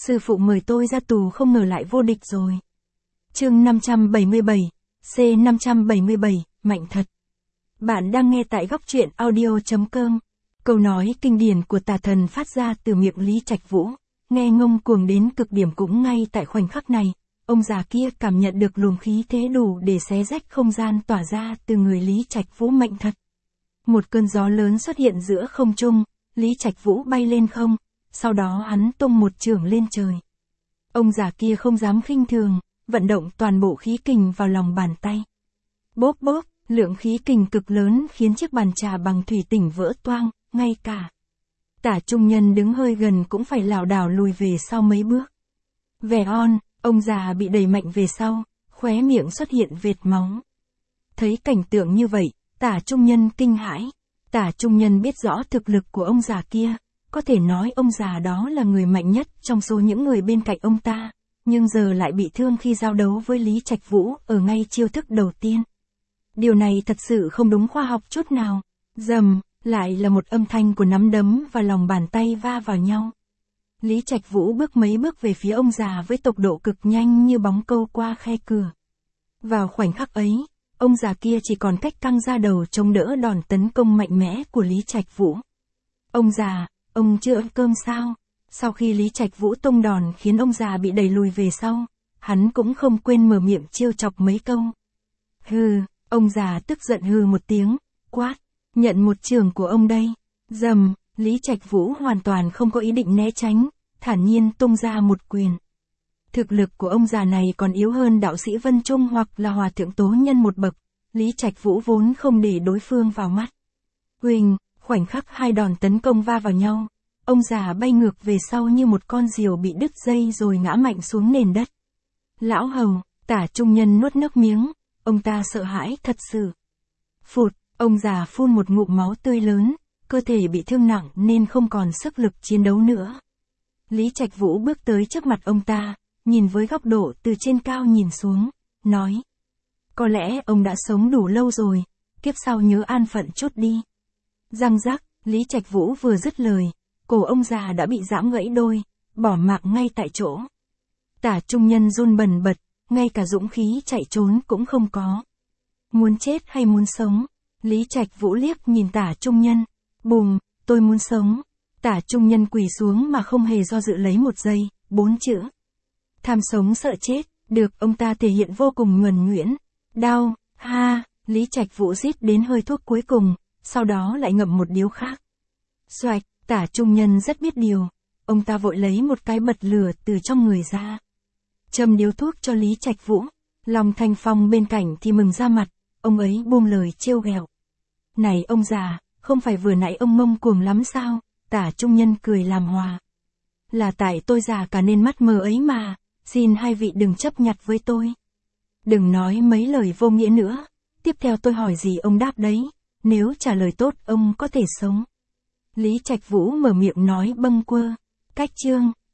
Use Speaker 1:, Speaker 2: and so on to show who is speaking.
Speaker 1: Sư phụ mời tôi ra tù không ngờ lại vô địch rồi. Chương 577, C577, mạnh thật. Bạn đang nghe tại góc truyện audio.com. Câu nói kinh điển của tà thần phát ra từ miệng Lý Trạch Vũ, nghe ngông cuồng đến cực điểm cũng ngay tại khoảnh khắc này. Ông già kia cảm nhận được luồng khí thế đủ để xé rách không gian tỏa ra từ người Lý Trạch Vũ mạnh thật. Một cơn gió lớn xuất hiện giữa không trung, Lý Trạch Vũ bay lên không, sau đó hắn tung một chưởng lên trời. Ông già kia không dám khinh thường, vận động toàn bộ khí kình vào lòng bàn tay. Bốp bốp, lượng khí kình cực lớn khiến chiếc bàn trà bằng thủy tinh vỡ toang, ngay cả Tả Trung Nhân đứng hơi gần cũng phải lảo đảo lùi về sau mấy bước. Vẻ on, ông già bị đẩy mạnh về sau, khóe miệng xuất hiện vệt máu. Thấy cảnh tượng như vậy, Tả Trung Nhân kinh hãi. Tả Trung Nhân biết rõ thực lực của ông già kia, có thể nói ông già đó là người mạnh nhất trong số những người bên cạnh ông ta, nhưng giờ lại bị thương khi giao đấu với Lý Trạch Vũ ở ngay chiêu thức đầu tiên. Điều này thật sự không đúng khoa học chút nào. Rầm, lại là một âm thanh của nắm đấm và lòng bàn tay va vào nhau. Lý Trạch Vũ bước mấy bước về phía ông già với tốc độ cực nhanh như bóng câu qua khe cửa. Vào khoảnh khắc ấy, ông già kia chỉ còn cách căng ra đầu chống đỡ đòn tấn công mạnh mẽ của Lý Trạch Vũ. Ông già, ông chưa ăn cơm sao? Sau khi Lý Trạch Vũ tung đòn khiến ông già bị đẩy lùi về sau, hắn cũng không quên mở miệng trêu chọc mấy câu. Hừ, ông già tức giận hừ một tiếng, quát, nhận một chưởng của ông đây. Rầm, Lý Trạch Vũ hoàn toàn không có ý định né tránh, thản nhiên tung ra một quyền. Thực lực của ông già này còn yếu hơn đạo sĩ Vân Trung hoặc là hòa thượng Tố Nhân một bậc, Lý Trạch Vũ vốn không để đối phương vào mắt. Huỳnh, khoảnh khắc hai đòn tấn công va vào nhau, ông già bay ngược về sau như một con diều bị đứt dây rồi ngã mạnh xuống nền đất. Lão Hầu, Tả Trung Nhân nuốt nước miếng, ông ta sợ hãi thật sự. Phụt, ông già phun một ngụm máu tươi lớn, cơ thể bị thương nặng nên không còn sức lực chiến đấu nữa. Lý Trạch Vũ bước tới trước mặt ông ta, nhìn với góc độ từ trên cao nhìn xuống, nói. Có lẽ ông đã sống đủ lâu rồi, kiếp sau nhớ an phận chút đi. Răng rắc, Lý Trạch Vũ vừa dứt lời, cổ ông già đã bị giãm gãy đôi, bỏ mạng ngay tại chỗ. Tả Trung Nhân run bần bật, ngay cả dũng khí chạy trốn cũng không có. Muốn chết hay muốn sống? Lý Trạch Vũ liếc nhìn Tả Trung Nhân. Bùm, tôi muốn sống. Tả Trung Nhân quỳ xuống mà không hề do dự lấy một giây, 4 chữ. Tham sống sợ chết, được ông ta thể hiện vô cùng nhuần nhuyễn. Đau, ha, Lý Trạch Vũ rít đến hơi thuốc cuối cùng, sau đó lại ngậm một điếu khác. Xoạch, Tả Trung Nhân rất biết điều, ông ta vội lấy một cái bật lửa từ trong người ra. Châm điếu thuốc cho Lý Trạch Vũ, Long Thanh Phong bên cạnh thì mừng ra mặt, ông ấy buông lời trêu ghẹo. Này ông già, không phải vừa nãy ông ngông cuồng lắm sao? Tả Trung Nhân cười làm hòa. Là tại tôi già cả nên mắt mờ ấy mà, xin hai vị đừng chấp nhặt với tôi. Đừng nói mấy lời vô nghĩa nữa, tiếp theo tôi hỏi gì ông đáp đấy, nếu trả lời tốt ông có thể sống. Lý Trạch Vũ mở miệng nói bâng quơ, cách chương,